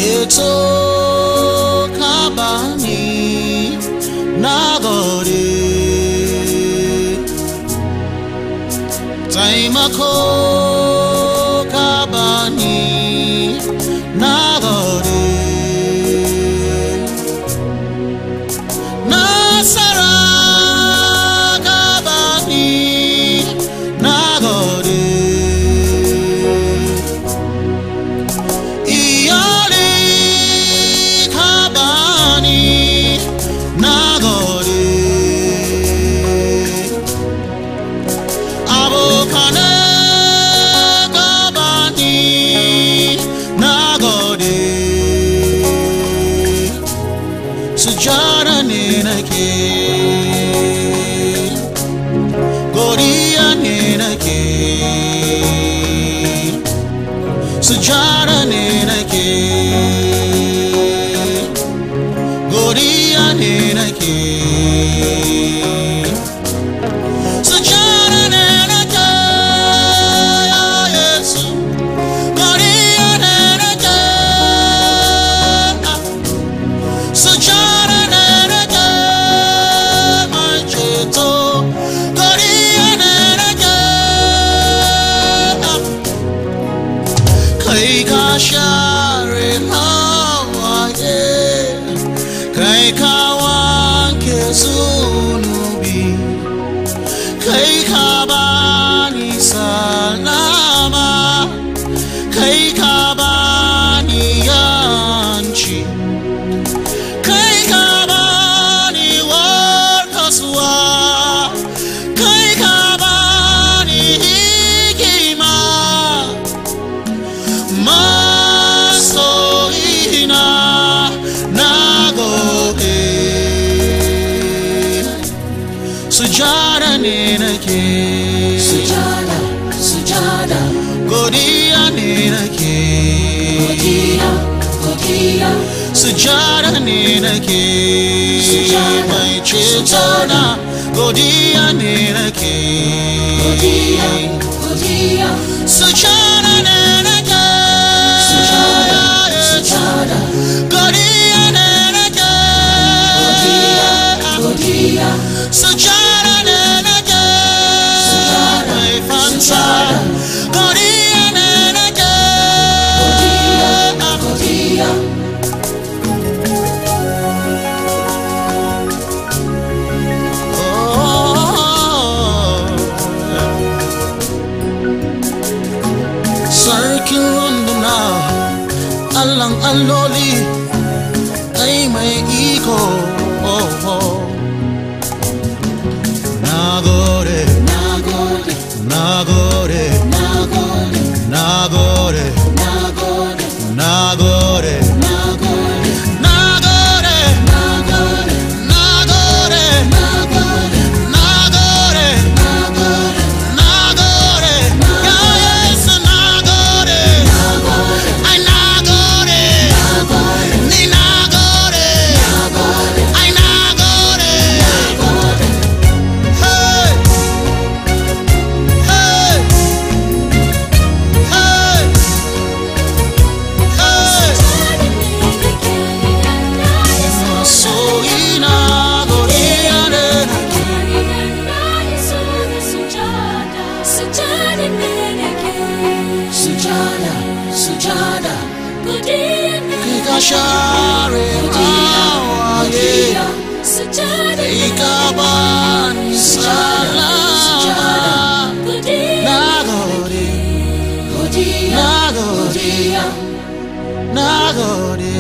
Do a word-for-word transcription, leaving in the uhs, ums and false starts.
Eto kabani nagore taimako kabani nagore nasara kabani nagore iyali kabani nagore abokane kabani nagore sujara nenake godiya nenake sujara nenake godiya nenake sujara nenake ya Yesu godiya nenake sujara nenake mancheto godiya nenake kai ka share hawaye kai ka wanke zunubi kai ka bani salama kai ka bani yanci kai ka bani warkaswa kai ka bani hikima masoyina nagode sujada nenake Sujada, sujada, godiya nenake godiya, godiya, sujada nenake Sujada, mai cetona godiya nenake godiya, godiya, sujada nenake sujada, sujada, godiya nenake godiya, godiya, sujada nenake Sujada, mai fansa sujada, godiya nenake godiya, godiya. Sarkin runduna Allahn alloli kai mai iko nagode Nagode, nagode nagode, nagode nagode, nagode nagode, nagode nagode, nagode nagode, nagode nagode, nagode ya Yesu nagode ai nagode ni nagode ai nagode hey hey hey hey masoyina godiya nenake Sujada, sujada, kai ka share hawaye kai ka bani salama nagode godiya, nagode godiya. nagode